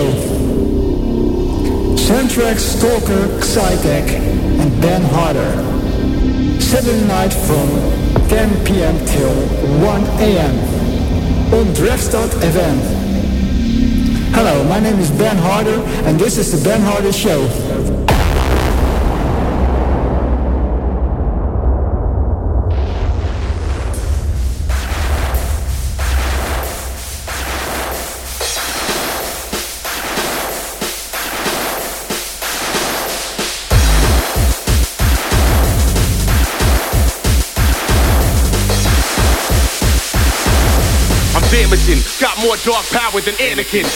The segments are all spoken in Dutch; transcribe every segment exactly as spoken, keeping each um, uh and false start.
show. Soundtrack, Stalker, Psytech and Ben Harder. Saturday night from ten p.m. till one a.m. on Drefstad F M. Hello, my name is Ben Harder and this is the Ben Harder Show. Damaging, got more dark power than Anakin.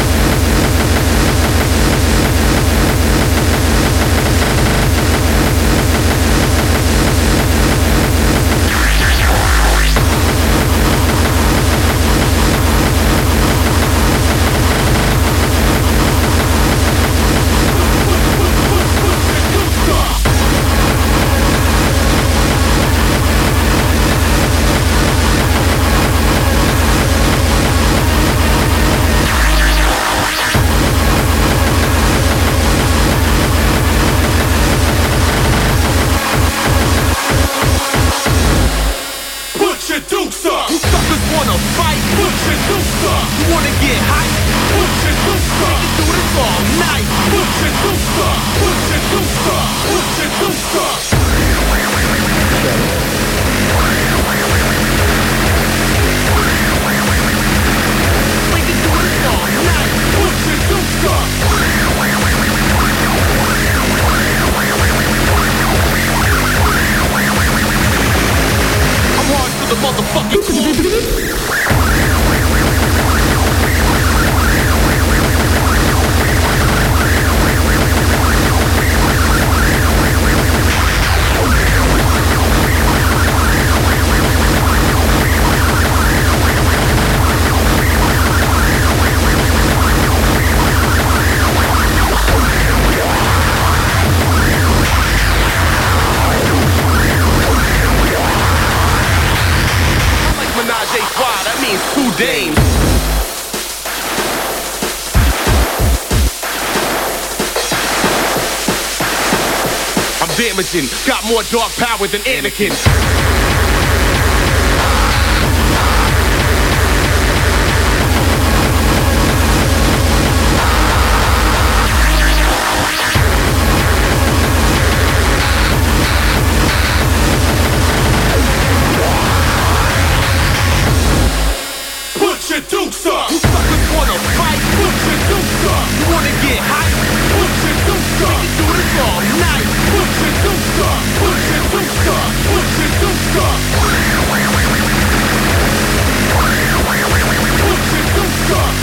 Damaging, got more dark power than Anakin. Put your dukes up. You suckers wanna fight? Put your dukes up. You wanna get hype? Put your dukes up. We can do this all night. Put your dukes up. Put your dukes up. Put your dukes up. Put your dukes up.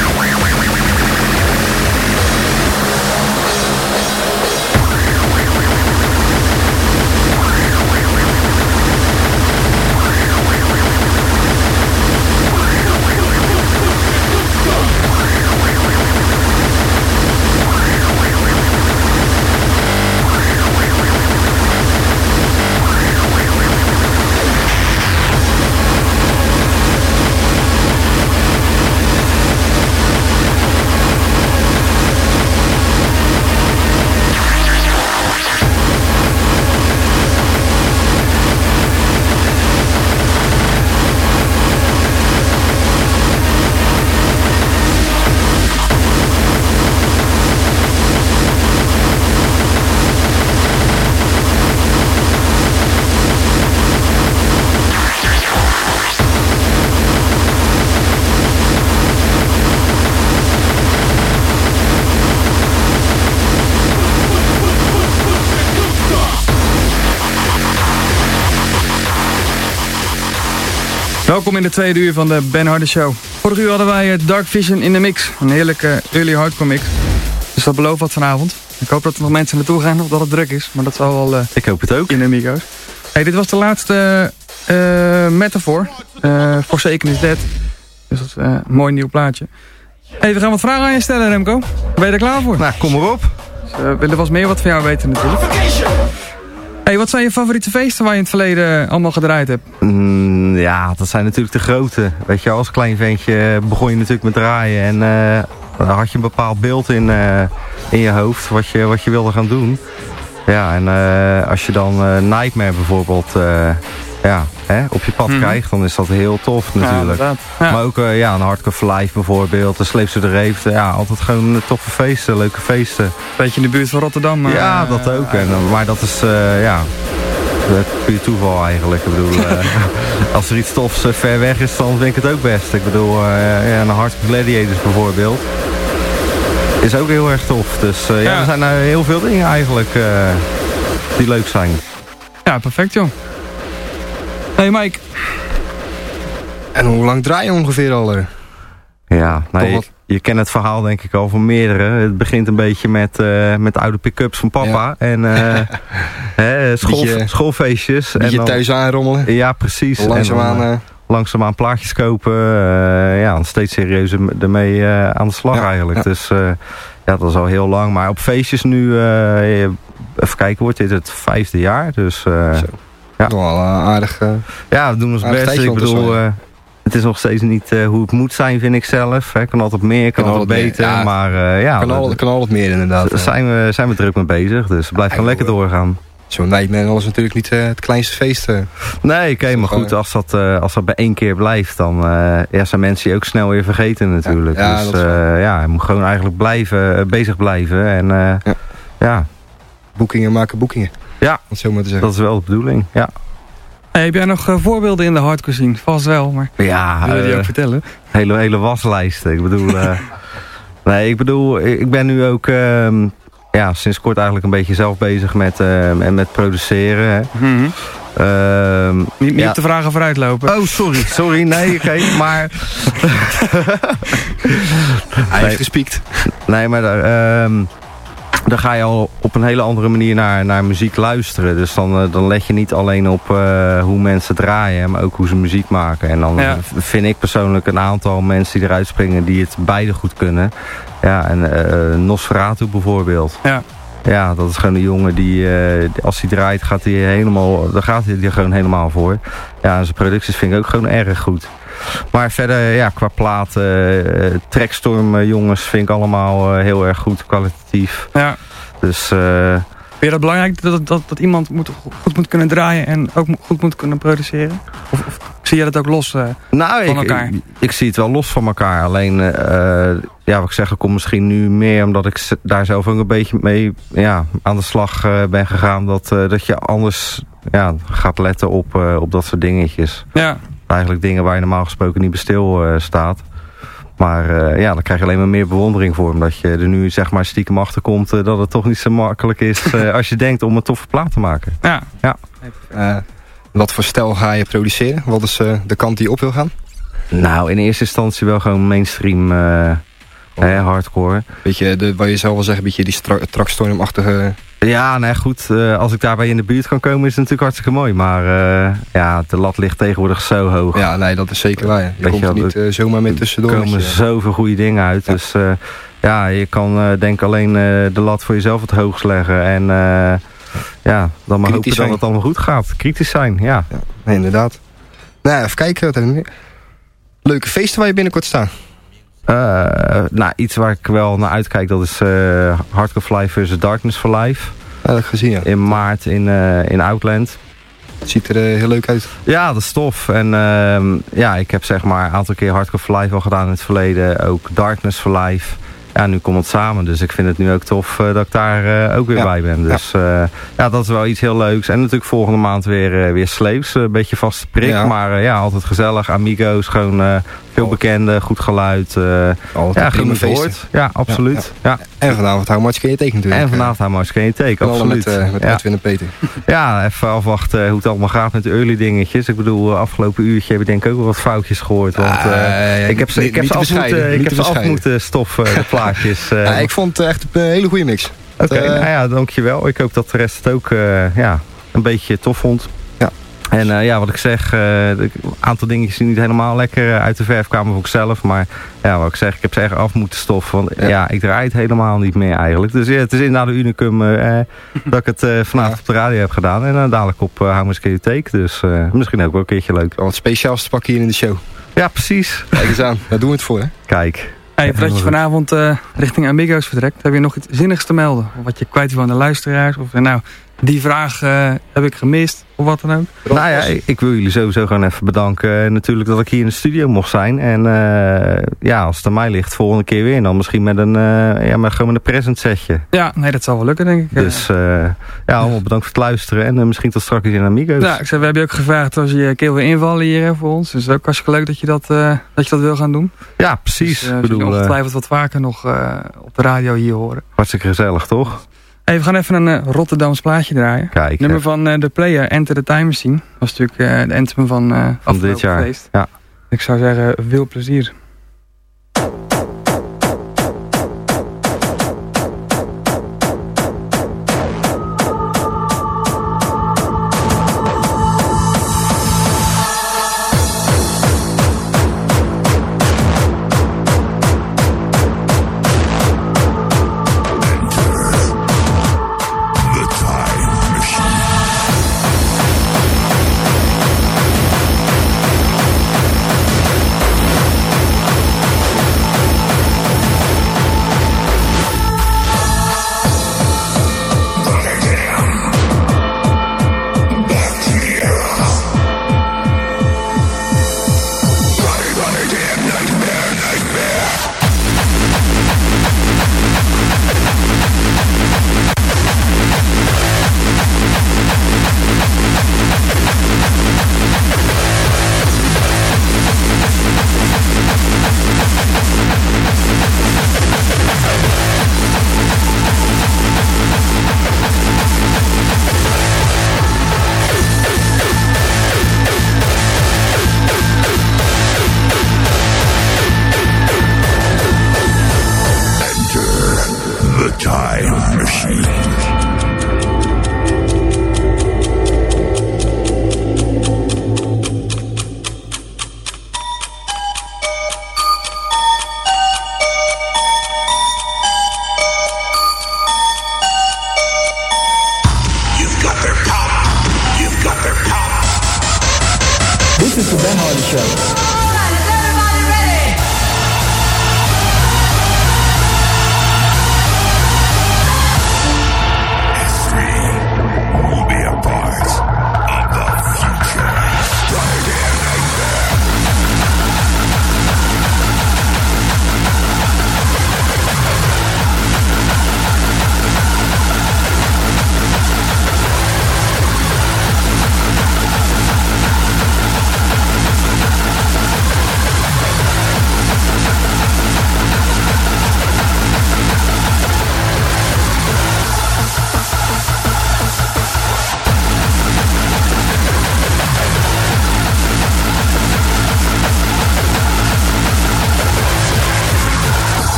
Welkom in de tweede uur van de Ben Harder Show. Vorig uur hadden wij Dark Vision in de mix. Een heerlijke early hardcore mix. Dus dat belooft wat vanavond. Ik hoop dat er nog mensen naartoe gaan of dat het druk is. Maar dat zal wel uh, ik hoop het ook. In de Amigo's. Hey, dit was de laatste uh, metafoor. Uh, Forsaken is Dead. Dus dat is uh, een mooi nieuw plaatje. Hey, we gaan wat vragen aan je stellen, Remco. Ben je er klaar voor? Nou, kom maar op. Dus, uh, we willen wel eens meer wat van jou weten natuurlijk. Hey, wat zijn je favoriete feesten waar je in het verleden allemaal gedraaid hebt? Mm, ja, dat zijn natuurlijk de grote. Weet je, als klein ventje begon je natuurlijk met draaien. En uh, Dan had je een bepaald beeld in, uh, in je hoofd wat je, wat je wilde gaan doen. Ja, en uh, als je dan uh, Nightmare bijvoorbeeld uh, ja, hè, op je pad mm. krijgt, dan is dat heel tof natuurlijk. Ja, ja. Maar ook uh, ja, een Hardcore for Life bijvoorbeeld, de Sleepse de Reef. Ja, altijd gewoon toffe feesten, leuke feesten. Beetje in de buurt van Rotterdam. Uh, ja, dat ook. En, maar dat is, uh, ja... puur toeval eigenlijk. Ik bedoel, uh, als er iets tofs uh, ver weg is, dan vind ik het ook best. Ik bedoel, uh, ja, een Hardcore Gladiators bijvoorbeeld is ook heel erg tof. Dus uh, ja. ja, er zijn uh, heel veel dingen eigenlijk uh, die leuk zijn. Ja, perfect joh. Hey Mike. En hoe lang draai je ongeveer al? Uh? Ja, nou, je, je kent het verhaal denk ik al van meerdere. Het begint een beetje met, uh, met oude pick-ups van papa. Ja. En uh, hè, school, beetje, Een schoolfeestjes. beetje en dan, thuis aanrommelen. Ja, precies. Langzaamaan, uh, langzaamaan plaatjes kopen. Uh, ja, steeds serieuzer ermee uh, aan de slag ja, eigenlijk. Ja. Dus uh, ja, dat is al heel lang. Maar op feestjes nu, uh, even kijken, wordt dit het vijfde jaar. Dus uh, ja. Wel uh, aardig. Uh, ja, we doen ons best. Ik bedoel... Uh, Het is nog steeds niet uh, hoe het moet zijn, vind ik zelf. Hè. Kan altijd meer, kan, kan altijd beter. Ja, maar uh, ja, kan, al, kan altijd meer inderdaad. Daar zijn we, zijn we druk mee bezig, dus blijf gewoon lekker doorgaan. Zo'n Nightmare is natuurlijk niet uh, het kleinste feest. Uh. Nee, oké, okay, maar goed, als dat, uh, als dat bij één keer blijft, dan uh, ja, zijn mensen je ook snel weer vergeten natuurlijk. Ja, ja, dus uh, ja, je moet gewoon eigenlijk blijven, uh, bezig blijven. En uh, ja. ja. Boekingen maken boekingen. Ja, dat, zo maar te zeggen. Dat is wel de bedoeling, ja. Hey, heb jij nog uh, voorbeelden in de hardcore scene? Vast wel, maar ja, wil je die uh, ook vertellen? Hele, hele waslijst. Ik bedoel, uh, nee, ik bedoel, ik ben nu ook uh, ja, sinds kort eigenlijk een beetje zelf bezig met, uh, met produceren. Hè. Mm-hmm. Uh, niet niet ja. te vragen vooruitlopen. Oh, sorry, sorry, nee, oké, okay, maar... Hij heeft gespiekt. Nee, maar daar... Uh, Dan ga je al op een hele andere manier naar, naar muziek luisteren. Dus dan, uh, dan let je niet alleen op uh, hoe mensen draaien, maar ook hoe ze muziek maken. En dan ja. vind ik persoonlijk een aantal mensen die eruit springen die het beide goed kunnen. Ja, en uh, Nosferatu bijvoorbeeld. Ja. Ja, dat is gewoon een jongen die, uh, als hij draait, gaat hij helemaal, dan gaat hij er gewoon helemaal voor. Ja, en zijn producties vind ik ook gewoon erg goed. Maar verder, ja, qua platen, uh, Trackstorm uh, jongens vind ik allemaal uh, heel erg goed, kwalitatief. Ja. Dus... Uh, vind je dat belangrijk, dat, dat, dat iemand moet, goed moet kunnen draaien en ook goed moet kunnen produceren? Of, of zie je dat ook los uh, nou, van ik, elkaar? Ik, ik zie het wel los van elkaar. Alleen, uh, ja, wat ik zeg, ik kom misschien nu meer omdat ik daar zelf ook een beetje mee ja, aan de slag uh, ben gegaan. Dat, uh, dat je anders ja, gaat letten op, uh, op dat soort dingetjes. Ja. Eigenlijk dingen waar je normaal gesproken niet bij stil uh, staat. Maar uh, ja, dan krijg je alleen maar meer bewondering voor. Omdat je er nu zeg maar stiekem achter komt uh, dat het toch niet zo makkelijk is uh, als je denkt om een toffe plaat te maken. Ja. ja. Uh, wat voor stijl ga je produceren? Wat is uh, de kant die je op wil gaan? Nou, in eerste instantie wel gewoon mainstream uh, oh. hè, hardcore. Beetje de, wat je zelf wel zeggen, een beetje die Trackstorm-achtige... Ja, nou goed, uh, als ik daarbij in de buurt kan komen is het natuurlijk hartstikke mooi. Maar uh, ja, de lat ligt tegenwoordig zo hoog. Ja, nee, dat is zeker waar. Je Weet komt je, er niet uh, zomaar mee tussendoor. Er komen zoveel goede dingen uit. Ja. Dus uh, ja, je kan uh, denk alleen uh, de lat voor jezelf het hoogst leggen. En uh, ja, dan maar hopen dat het allemaal goed gaat. Kritisch zijn, ja. ja nee, inderdaad. Nou, even kijken. Wat hebben we meer? Leuke feesten waar je binnenkort staat. Uh, nou, iets waar ik wel naar uitkijk, dat is uh, Hardcore for Life versus Darkness for Life. Ja, dat heb ik gezien, ja. In maart in, uh, in Outland. Het ziet er uh, heel leuk uit. Ja, dat is tof. En uh, ja, ik heb zeg maar een aantal keer Hardcore for Life al gedaan in het verleden. Ook Darkness for Life. Ja, nu komt het samen. Dus ik vind het nu ook tof uh, dat ik daar uh, ook weer ja. bij ben. Dus ja. Uh, ja, dat is wel iets heel leuks. En natuurlijk volgende maand weer, uh, weer Slaves. Een beetje vaste prik. Ja. Maar uh, ja, altijd gezellig. Amigo's, gewoon uh, veel oh. bekende, goed geluid. Uh, ja, goed gehoord. Ja, absoluut. Ja, ja. Ja. En vanavond How Much Can You Take natuurlijk. En vanavond How Much Can You Take, absoluut. Met, uh, met ja. Edwin en Peter. Ja, even afwachten hoe het allemaal gaat met de early dingetjes. Ik bedoel, afgelopen uurtje heb ik denk ik ook wel wat foutjes gehoord. Want uh, uh, ja, ik heb ze, ik heb ze af moeten, ik heb ze af moeten stoffen, de plaatjes. Uh, ja, ik vond het echt een hele goede mix. Oké, okay, uh, nou ja, dankjewel. Ik hoop dat de rest het ook uh, ja, een beetje tof vond. Ja. En uh, ja, wat ik zeg, uh, een aantal dingetjes die niet helemaal lekker uit de verf kwamen voor ikzelf. Maar ja, wat ik zeg, ik heb ze echt af moeten stoffen. Want ja, ja ik draai het helemaal niet meer eigenlijk. Dus ja, het is inderdaad een unicum uh, dat ik het uh, vanavond ja. op de radio heb gedaan. En uh, dadelijk op uh, How Much Can You Take. Dus uh, misschien ook wel een keertje leuk. Wat speciaals te pakken hier in de show. Ja, precies. Kijk eens aan, daar doen we het voor, hè? Kijk. Hey, voordat je vanavond uh, richting Amigos vertrekt, heb je nog iets zinnigs te melden? Of wat je kwijt wil aan de luisteraars? Of nou, die vraag uh, heb ik gemist, of wat dan ook? Nou ja, ik wil jullie sowieso gewoon even bedanken. Uh, natuurlijk dat ik hier in de studio mocht zijn. En uh, ja, als het aan mij ligt, volgende keer weer. Dan misschien met een, uh, ja, maar gewoon met een present setje. Ja, nee, dat zal wel lukken, denk ik. Dus uh, ja, allemaal bedankt voor het luisteren. En uh, misschien tot straks in Amigos. Ja, ik zei, we hebben je ook gevraagd als je je keel wil invallen hier hè, voor ons. Dus het is ook hartstikke leuk dat je dat, uh, dat, je dat wil gaan doen. Ja, precies. Dus, uh, bedoel, we ongetwijfeld wat vaker nog uh, op de radio hier horen. Hartstikke gezellig, toch? Hey, we gaan even een uh, Rotterdams plaatje draaien. Kijk, nummer van uh, The Player, Enter the Time Machine. Dat was natuurlijk uh, de anthem van, uh, van dit jaar. Feest. Ja. Ik zou zeggen, veel plezier. This is the Ben Hardy Show.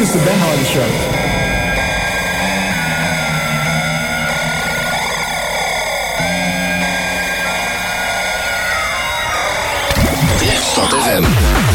is the Ben Hardy Show. Stad F M.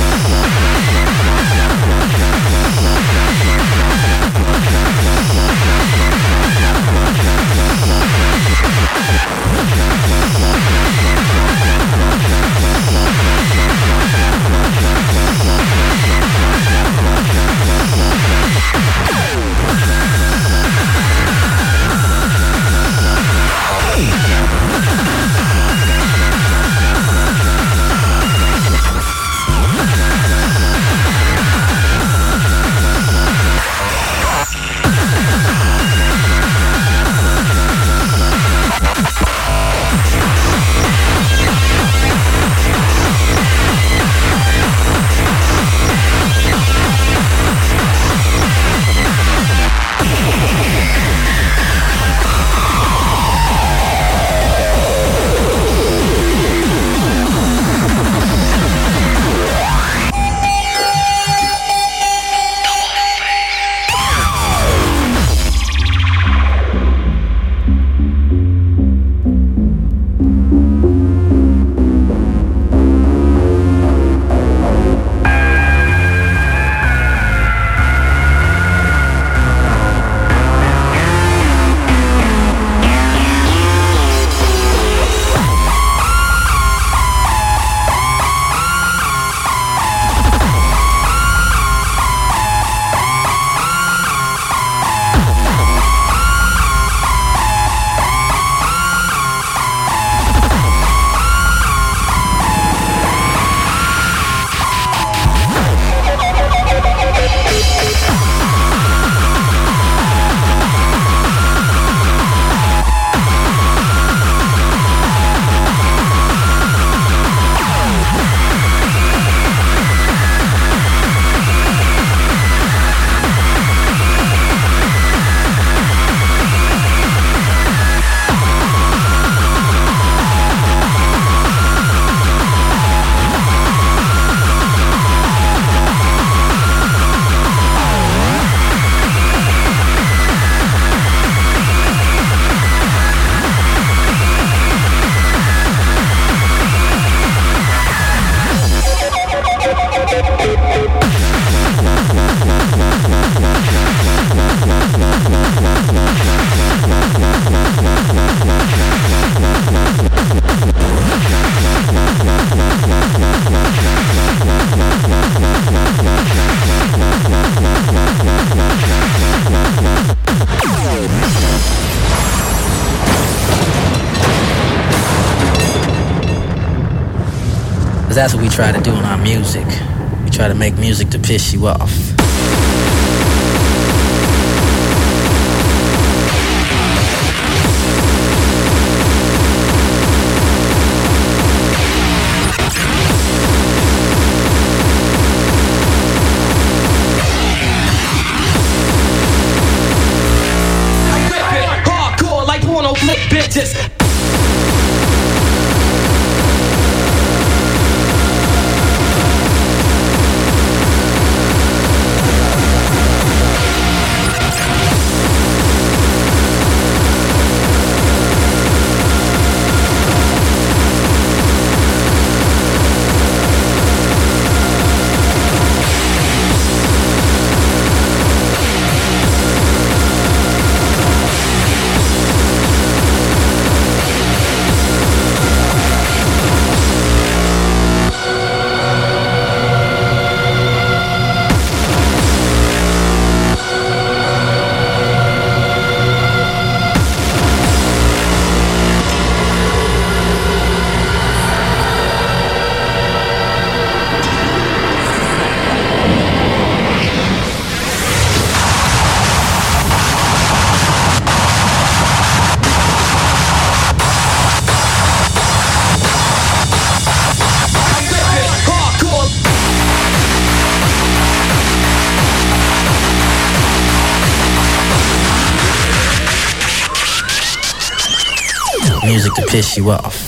Because that's what we try to do in our music. We try to make music to piss you off. Hardcore like porno flick bitches. Music to piss you off.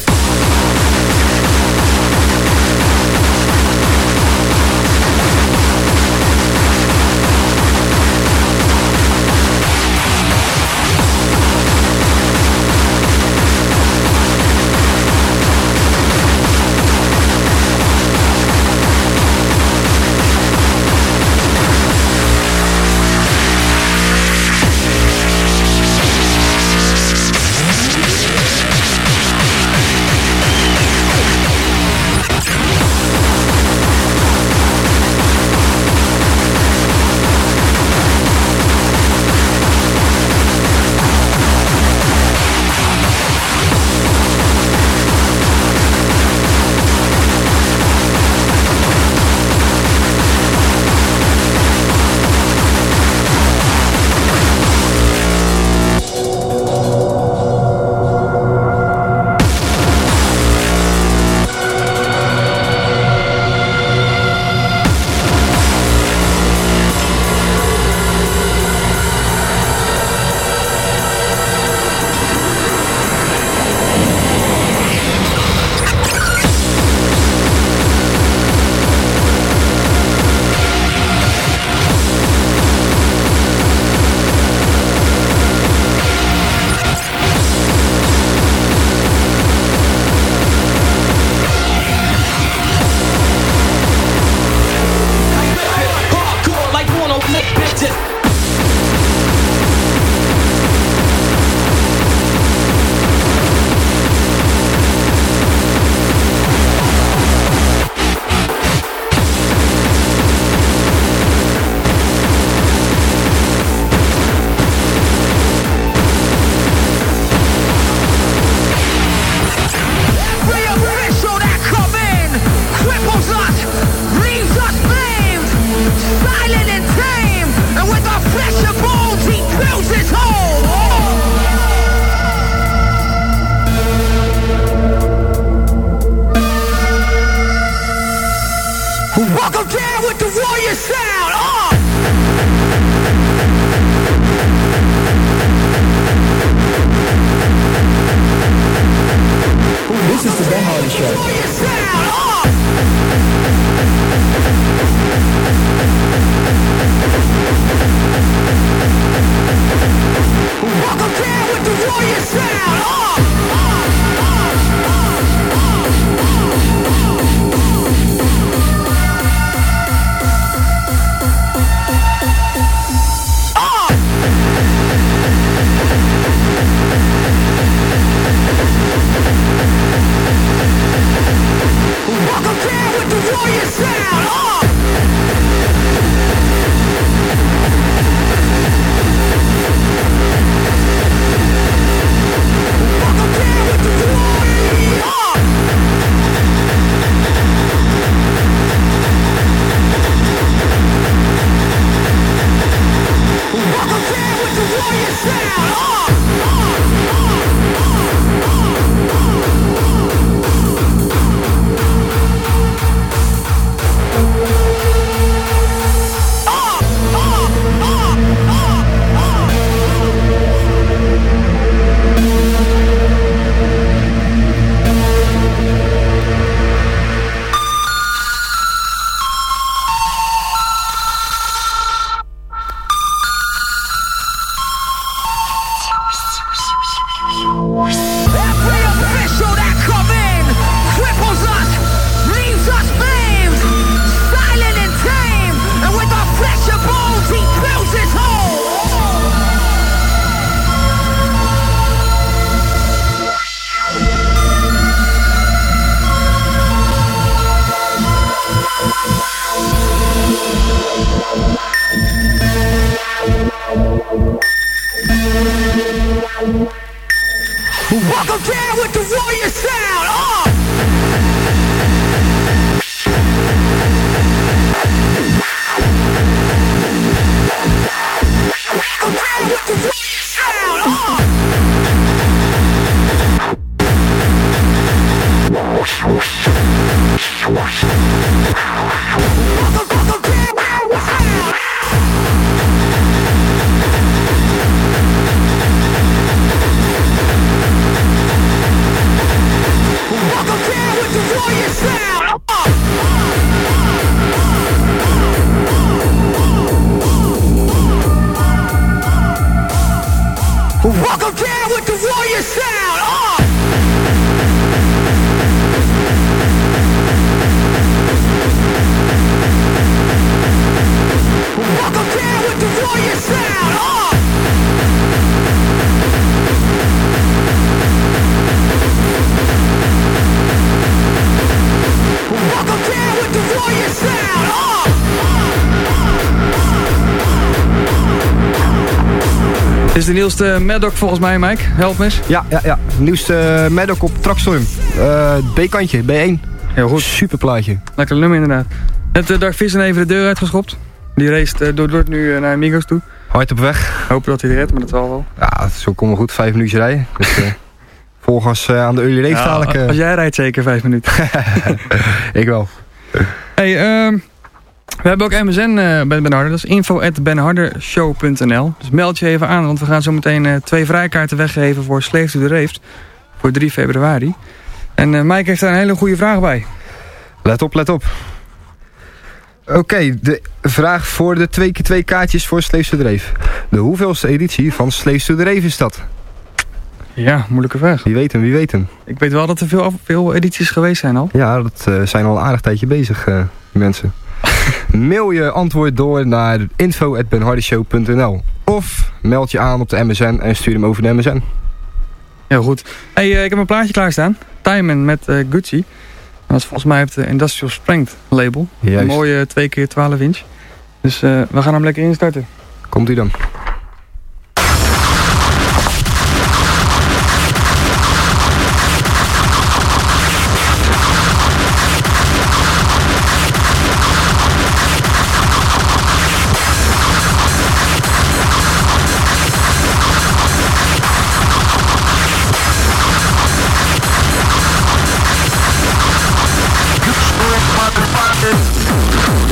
Welcome down with the warrior sound. Uh! This is the Ben Hardy Show. Warrior sound. Uh! Welcome down with the warrior sound. Uh! Welcome down with the warrior sound. Uh! Welcome down with the warrior. Uh! Welcome down with the warrior sound. Uh! Every official that come in cripples us, leaves us maimed, silent and tame, and with our flesh and bones he builds his home. Welcome down with the warrior sound. Uh! Welcome down with the warrior sound. Uh! Welcome, welcome down with the sound. Welcome down with the warrior sound. Uh! Welcome down with the warrior sound. Uh! Welcome down with the warrior sound. Uh! Welcome down with the warrior sound. Uh! Dit is de nieuwste Mad Dog volgens mij, Mike. Help me eens. Ja, ja, ja. Nieuwste uh, Mad Dog op Trackstorm. Uh, B-kantje, B één. Heel goed. Super plaatje. Lekker nummer inderdaad. Net uh, Dark Vision even de deur uitgeschopt. Die race uh, door Dort nu uh, naar Amigos toe. Hard op weg. Hopen dat hij het redt, maar dat zal wel. Ja, zo komen we goed. Vijf minuutjes rijden. Dus, uh, volgens uh, aan de early race Ja, dadelijk. Uh... Als jij rijdt zeker vijf minuten. Ik wel. Hey, uh, we hebben ook M S N uh, bij Ben Harder. Dat is info at benhardershow punt n l. Dus meld je even aan, want we gaan zo meteen uh, twee vrijkaarten weggeven voor Slave to the Rave. Voor drie februari. En uh, Mike heeft daar een hele goede vraag bij. Let op, let op. Oké, okay, de vraag voor de twee keer twee kaartjes voor Slave to the Rave. De hoeveelste editie van Slave to the Rave is dat? Ja, moeilijke vraag. Wie weet hem, wie weet hem. Ik weet wel dat er veel, veel edities geweest zijn al. Ja, dat uh, zijn al een aardig tijdje bezig, uh, die mensen. Mail je antwoord door naar info at benhardeshow punt n l. Of meld je aan op de M S N en stuur hem over de M S N. Heel goed. Hey, uh, ik heb een plaatje klaarstaan. Timon met uh, Gucci. Dat is volgens mij op de Industrial Strength label. Juist. Een mooie twee keer twaalf inch. Dus uh, we gaan hem lekker instarten. Komt ie dan. Motherfuckers.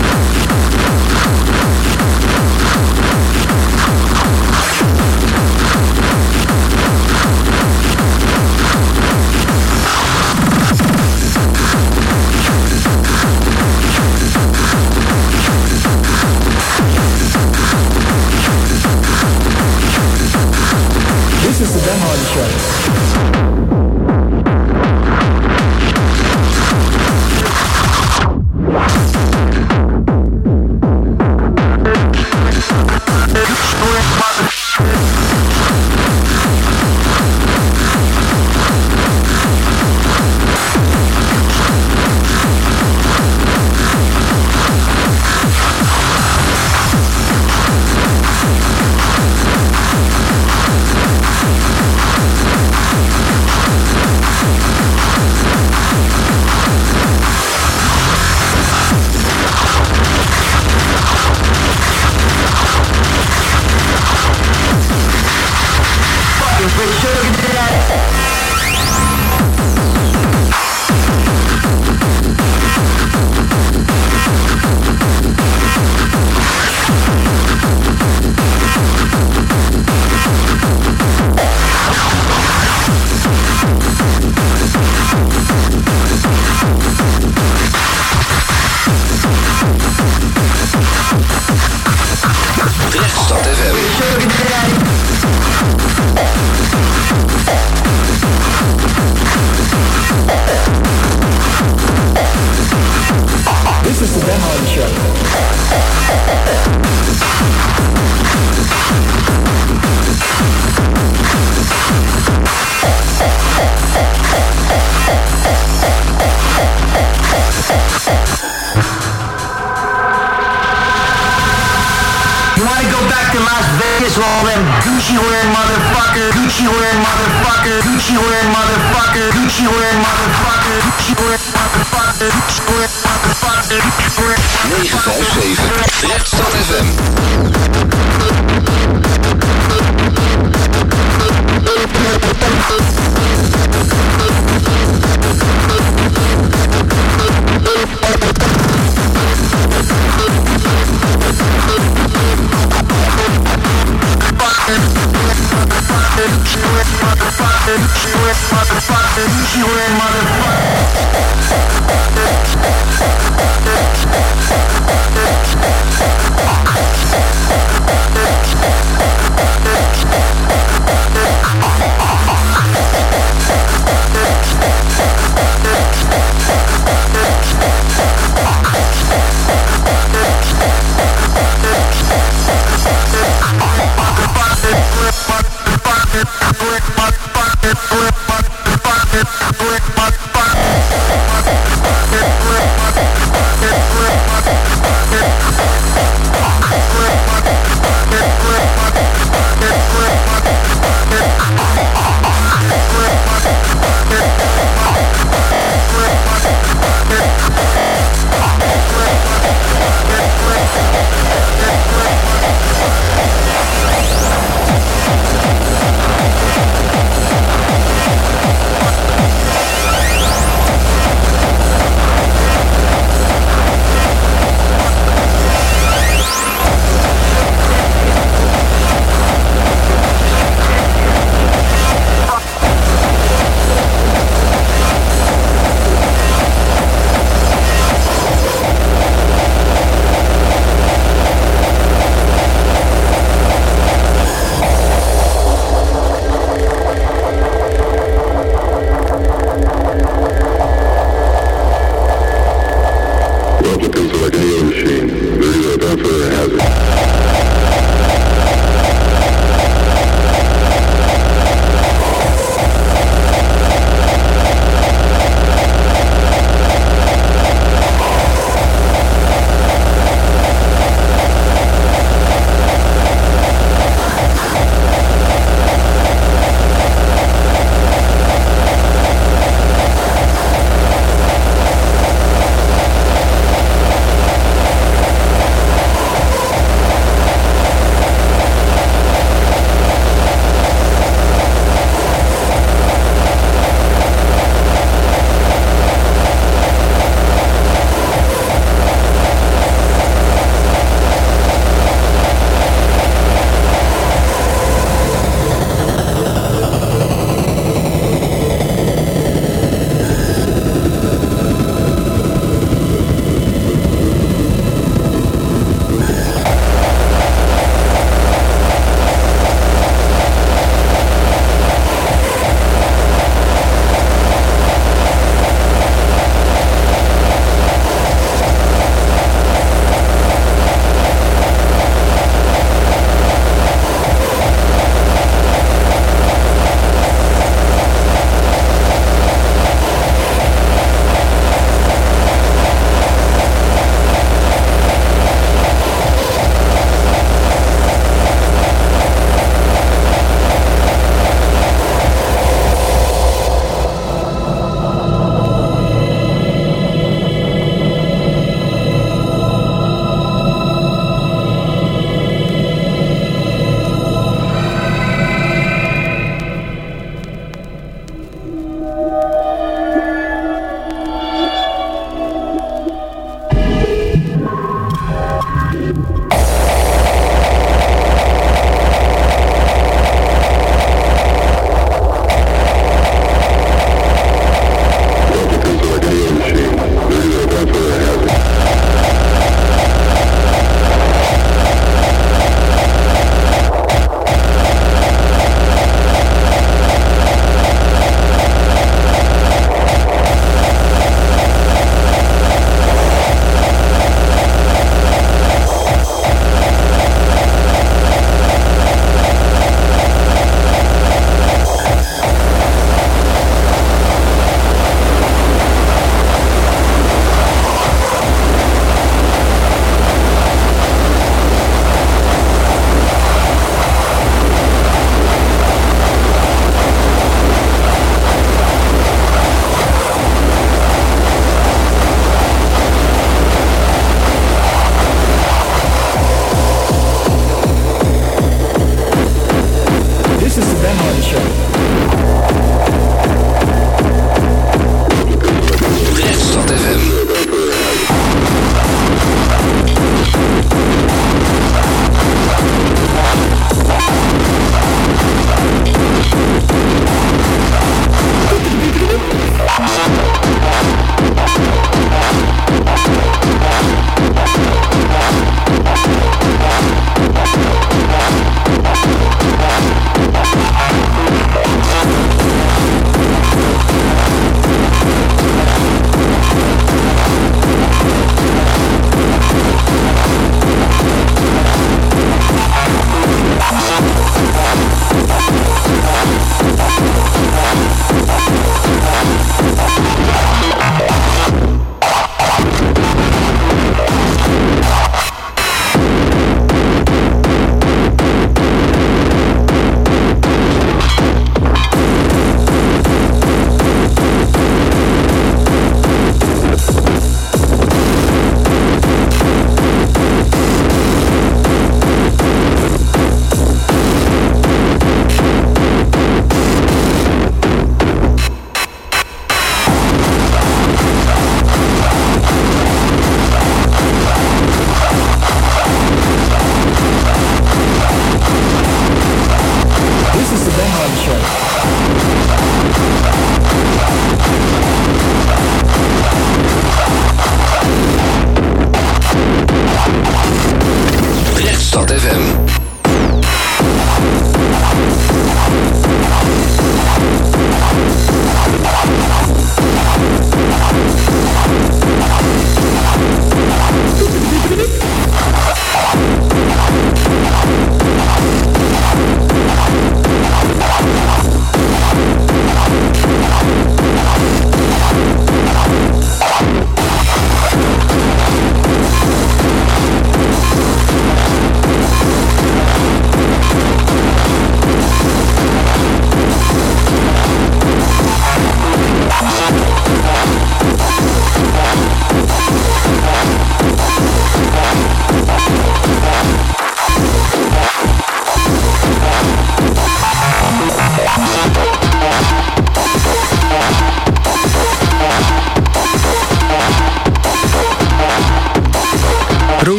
Gucci wearing motherfucker, Gucci wearing motherfucker, Gucci wearing motherfucker, Gucci wearing motherfucker, Gucci wearing motherfucker, Gucci wearing motherfucker, Gucci wearing negen vijf zeven Rechtstad F M.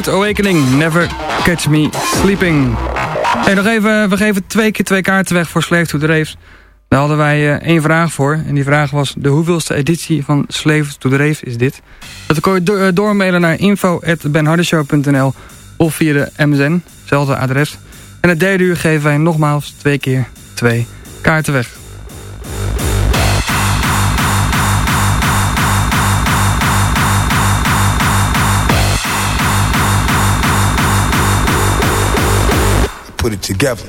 Rude Awakening, Never Catch Me Sleeping. Hey, nog even, we geven twee keer twee kaarten weg voor Slave to the Raves. Daar hadden wij uh, één vraag voor. En die vraag was, de hoeveelste editie van Slave to the Rave is dit? Dat kon je do- uh, doormailen naar info at benhardeshow punt n l of via de M S N, hetzelfde adres. En het derde uur geven wij nogmaals twee keer twee kaarten weg. Put it together.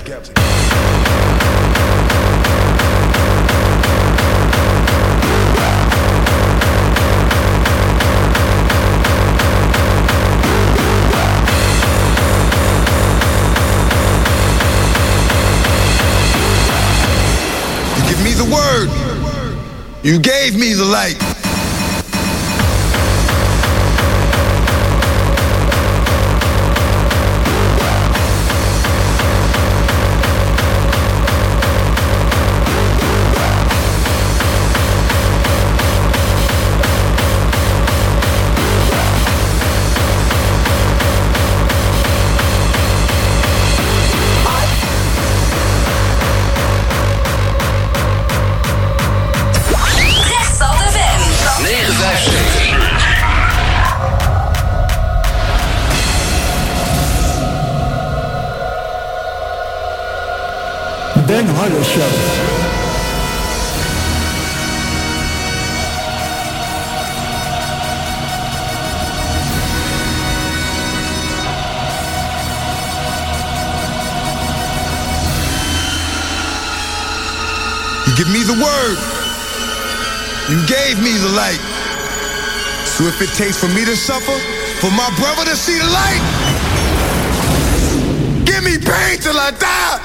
You give me the word. You gave me the light. Ben Harder Show. You give me the word. You gave me the light. So if it takes for me to suffer, for my brother to see the light, give me pain till I die.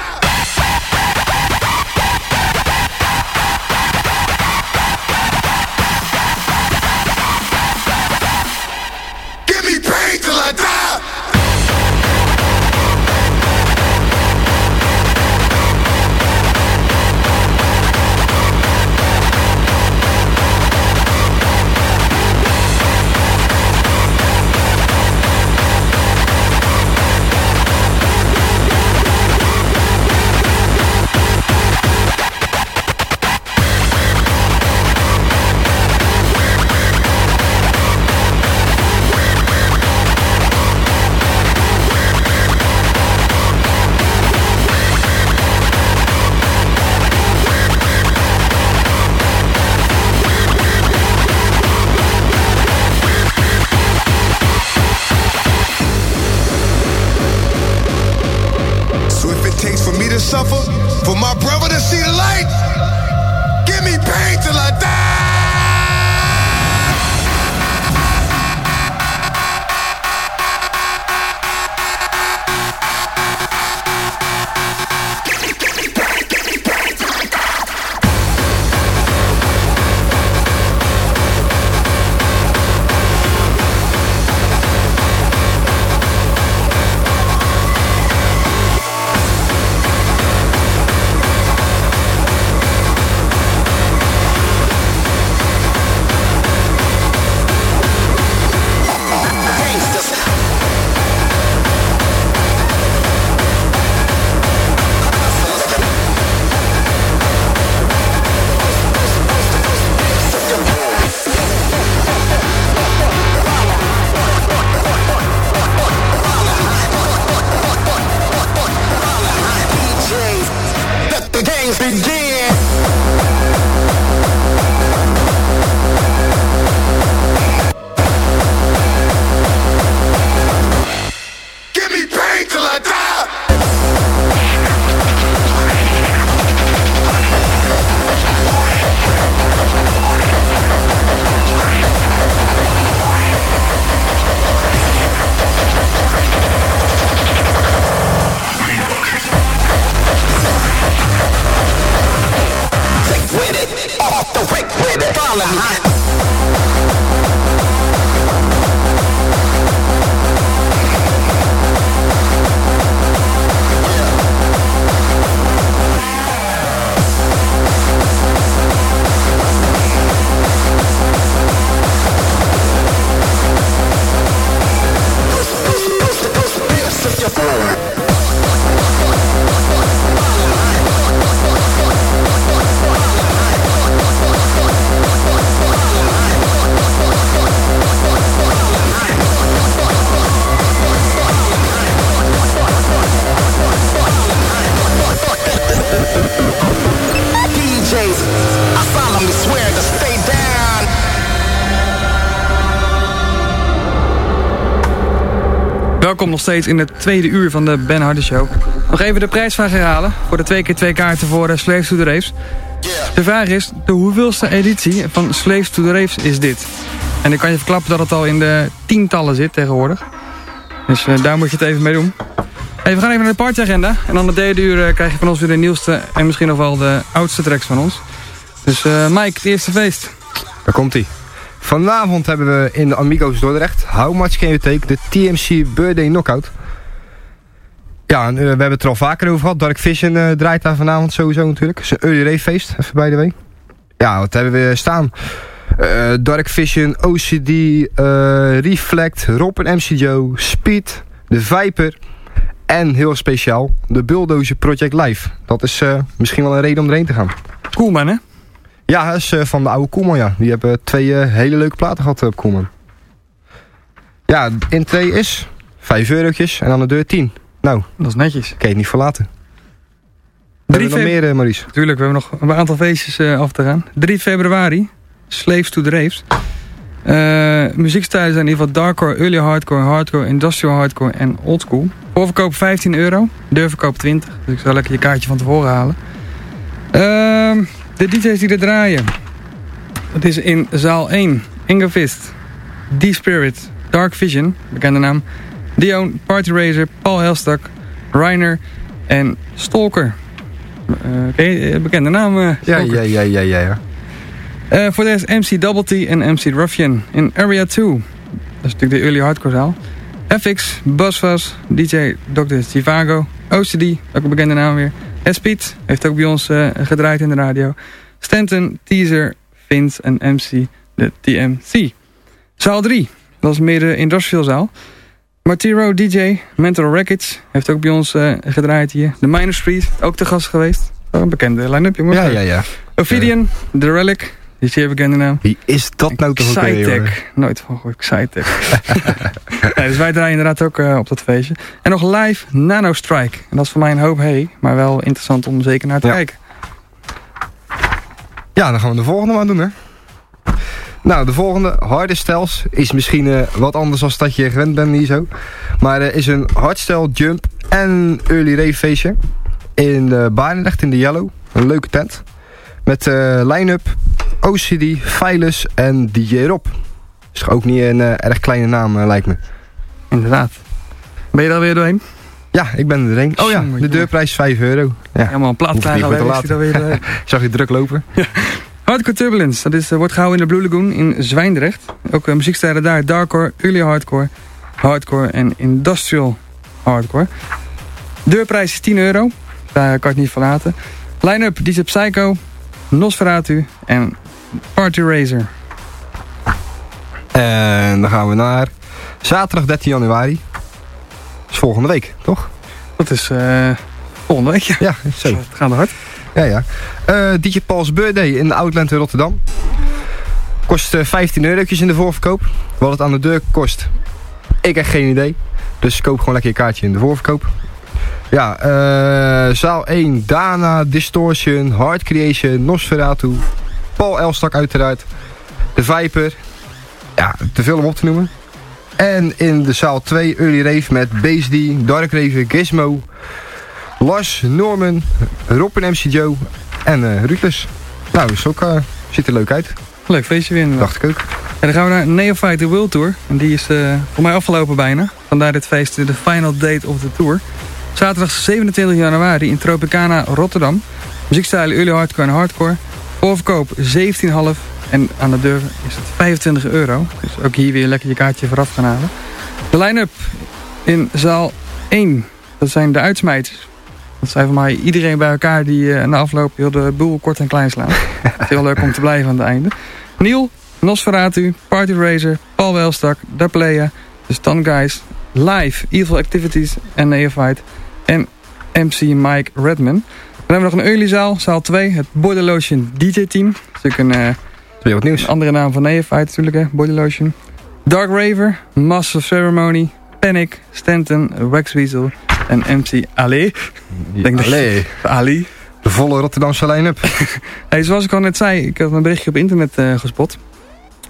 Give me pain till I die. Welkom nog steeds in het tweede uur van de Ben Hardy Show. Nog even de prijsvraag herhalen voor de twee keer twee kaarten voor uh, Slaves to the Raves. De vraag is, de hoeveelste editie van Slaves to the Raves is dit? En ik kan je verklappen dat het al in de tientallen zit tegenwoordig. Dus uh, daar moet je het even mee doen. Hey, we gaan even naar de partyagenda. En dan de derde uur uh, krijg je van ons weer de nieuwste en misschien nog wel de oudste tracks van ons. Dus uh, Mike, het eerste feest. Daar komt ie. Vanavond hebben we in de Amigos Dordrecht How Much Can You Take, de T M C Birthday Knockout. Ja, en, uh, we hebben het er al vaker over gehad. Dark Vision uh, draait daar vanavond sowieso natuurlijk. Het is een early rave feest, even bij de way. Ja, wat hebben we staan? Uh, Dark Vision, O C D, uh, Reflect, Rob en M C Joe, Speed, de Viper en heel speciaal de Bulldozer Project Live. Dat is uh, misschien wel een reden om erheen te gaan. Koelman, hè? Ja, dat is uh, van de oude Koelman, ja. Die hebben twee uh, hele leuke platen gehad op Koelman. Ja, intree is vijf eurotjes en aan de deur tien. Nou, dat is netjes. Kan je het niet verlaten. Hebben we nog meer, uh, Maurice? Tuurlijk, we hebben nog een aantal feestjes uh, af te gaan. drie februari, Slaves to the Raves. Uh, muziekstijlen zijn in ieder geval darkcore, early hardcore, hardcore, industrial hardcore en oldschool. Voorverkoop vijftien euro, deurverkoop twintig. Dus ik zal lekker je kaartje van tevoren halen. Uh, de D J's die er draaien. Het is in zaal één. Ingo Fist, D-Spirit, Dark Vision, bekende naam. Dion, Party Razer, Paul Elstak, Reiner en Stalker. Uh, Oké, okay, bekende naam. Uh, ja, ja, ja, ja, ja. ja. Uh, voor de rest M C Double T en M C Ruffian in Area twee. Dat is natuurlijk de early hardcore zaal. F X, Buzzfuzz, D J doctor Zivago, O C D, ook een bekende naam weer. S-Speed, heeft ook bij ons uh, gedraaid in de radio. Stanton, Teaser, Vince en M C, de T M C. Zaal drie, dat is meer de industrial zaal. Martiro, D J, Mental Wreckage, heeft ook bij ons uh, gedraaid hier. The Minor Street, ook te gast geweest. Oh, een bekende line-up, jongens. Ja, ja, ja. Ophidian, The Relic, die is hier bekende naam. Wie is dat nou toch ook weer, jongen? Nooit van gehoord, Xytech. Nee, dus wij draaien inderdaad ook uh, op dat feestje. En nog live Nano Strike. En dat is voor mij een hoop hey, maar wel interessant om zeker naar te ja. kijken. Ja, dan gaan we de volgende maar doen, hè. Nou, de volgende, Harde Styles, is misschien uh, wat anders dan dat je gewend bent hier zo. Maar er uh, is een hardstyle jump en early rave feestje in uh, Barendrecht in de Yellow. Een leuke tent. Met uh, line-up, O C D, Phylus en D J Rob. Is ook niet een uh, erg kleine naam, uh, lijkt me. Inderdaad. Ben je er alweer doorheen? Ja, ik ben er doorheen. Oh ja, de deurprijs is vijf euro. Ja. Helemaal een plat klaar. Ik zag je druk lopen. Ja. Hardcore Turbulence, dat is, uh, wordt gehouden in de Blue Lagoon in Zwijndrecht. Ook uh, muziekstijlen daar, darkcore, early hardcore, hardcore en industrial hardcore. Deurprijs is tien euro, daar kan ik niet verlaten. Line-up, D J Psycho, Nosferatu en Party Razer. En dan gaan we naar zaterdag dertien januari. Dat is volgende week, toch? Dat is uh, volgende week, ja. Ja, zo. Het gaat hard. Ja, ja. Uh, D J Paul's Birthday in de Outland in Rotterdam. Kost uh, vijftien eurotjes in de voorverkoop. Wat het aan de deur kost, ik heb geen idee. Dus koop gewoon lekker je kaartje in de voorverkoop. Ja, uh, zaal één, Dana, Distortion, Hard Creation, Nosferatu, Paul Elstak uiteraard, de Viper. Ja, te veel om op te noemen. En in de zaal twee, Early Rave met Bass D, Dark Rave, Gizmo, Lars, Norman, Rob en M C Joe en uh, Ruthless. Nou, dus ook, uh, ziet er leuk uit. Leuk feestje weer inderdaad. Dacht ik ook. En dan gaan we naar Neophyte The World Tour. En die is uh, voor mij afgelopen bijna. Vandaar dit feest, de final date of the tour. Zaterdag zevenentwintig januari in Tropicana, Rotterdam. Muziekstijlen early hardcore en hardcore. Voorverkoop zeventien komma vijf. En aan de deur is het vijfentwintig euro. Dus ook hier weer lekker je kaartje vooraf gaan halen. De line-up in zaal één. Dat zijn de uitsmijters. Dat zijn voor mij iedereen bij elkaar die uh, na afloop heel de boel kort en klein slaan. Het is heel leuk om te blijven aan het einde. Neil, Nosferatu, Party Razer, Paul Welstak, The Playa, The Stun Guys, Live, Evil Activities en Neophyte. En M C Mike Redman. Dan hebben we nog een early zaal, zaal twee, het Body Lotion D J Team. Dat is natuurlijk een, uh, weer wat nieuws. Een andere naam van Neophyte natuurlijk, hè, Body Lotion. Dark Raver, Master of Ceremony, Panic, Stanton, Wax Weasel en M C Ali. Denk Ali. Ali. De volle Rotterdamse line-up. Hey, zoals ik al net zei, ik heb een berichtje op internet uh, gespot.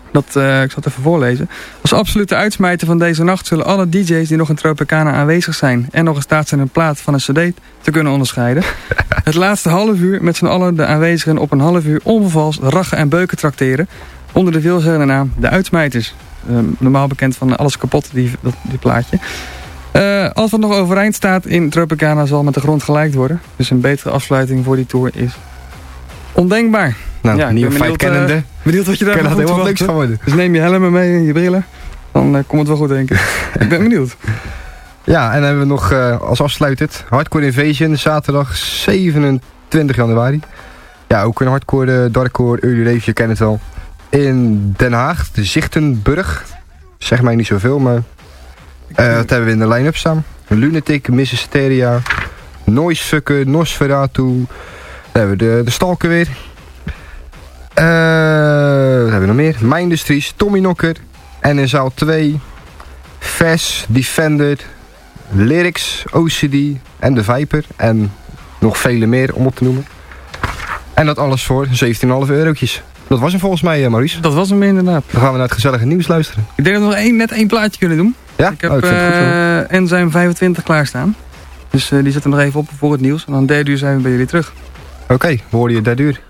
Dat, uh, ik zal het even voorlezen. Als absolute uitsmijter van deze nacht zullen alle D J's die nog in Tropicana aanwezig zijn en nog in staat zijn een plaat van een cd te kunnen onderscheiden. Het laatste half uur met z'n allen de aanwezigen op een half uur onvervalst rachen en beuken trakteren. Onder de veelzeggende naam De Uitsmijters. Uh, normaal bekend van Alles Kapot, die, dat, die plaatje. Uh, als wat nog overeind staat in Tropicana zal met de grond gelijkt worden. Dus een betere afsluiting voor die tour is ondenkbaar. Nou, ja, nieuwe feit kennende. Uh, benieuwd wat je daar kan dat helemaal niks van worden. Dus neem je helmen mee en je brillen. Dan uh, komt het wel goed, denk ik. Ik ben benieuwd. Ja, en dan hebben we nog uh, als afsluitend Hardcore Invasion, zaterdag zevenentwintig januari. Ja, ook een hardcore, uh, darkcore, early rave, je kent het wel. In Den Haag, de Zichtenburg. Zeg mij niet zoveel, maar... Uh, wat hebben we in de line-up staan? Lunatic, Missus Hysteria, Noisefucker, Nosferatu. Dan hebben we de, de Stalker weer. Uh, wat hebben we nog meer? Mijn Industries, Tommy Knocker. En in zaal twee... Ves, Defender, Lyrics, O C D en de Viper. En nog vele meer om op te noemen. En dat alles voor zeventien komma vijf eurotjes. Dat was hem volgens mij, Maurice. Dat was hem inderdaad. Dan gaan we naar het gezellige nieuws luisteren. Ik denk dat we nog één, net één plaatje kunnen doen. Ja? Ik heb oh, ik uh, Enzyme vijfentwintig klaarstaan. Dus uh, die zetten we nog even op voor het nieuws. En dan derde uur zijn we bij jullie terug. Oké, okay, we horen je derde uur.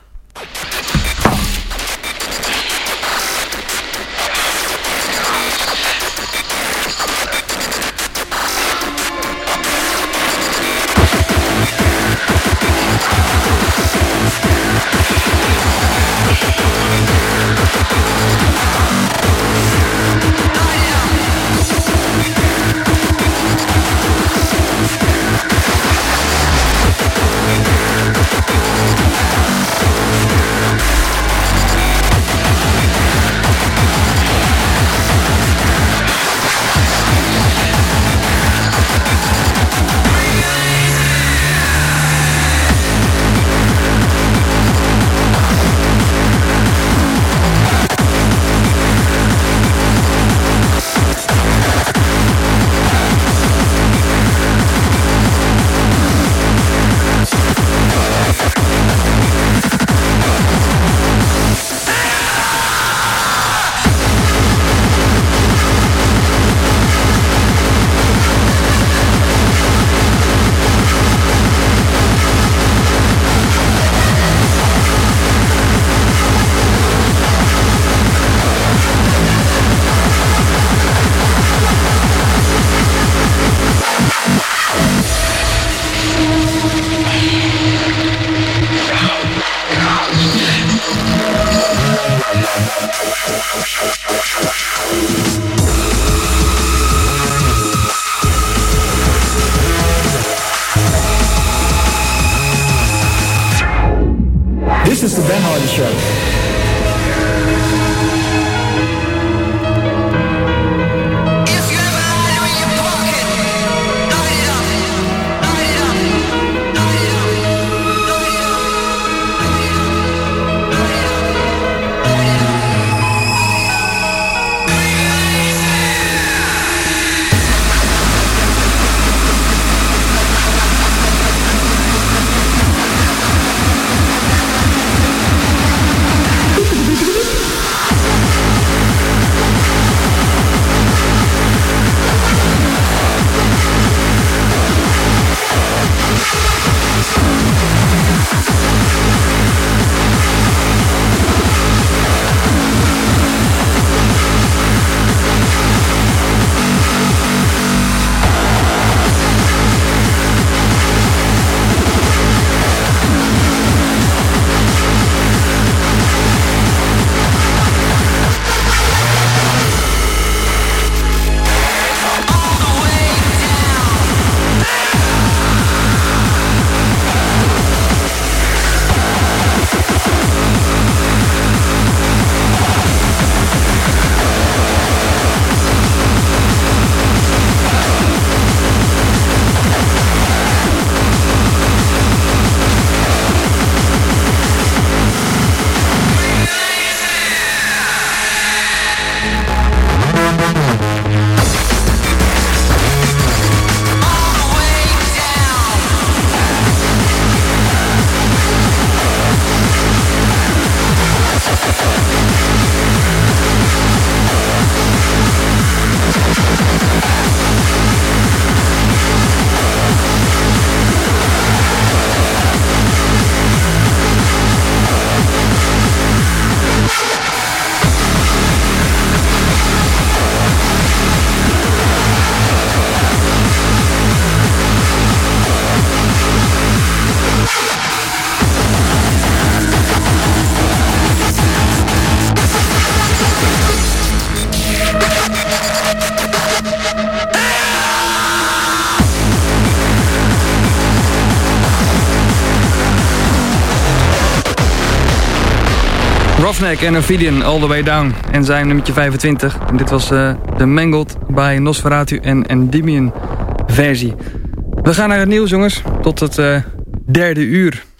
This is the Ben Hardy Show. Roughneck en Ophidian, All The Way Down. En zijn nummertje vijfentwintig. En dit was uh, de Mangled bij Nosferatu en Endymion versie. We gaan naar het nieuws, jongens. Tot het uh, derde uur.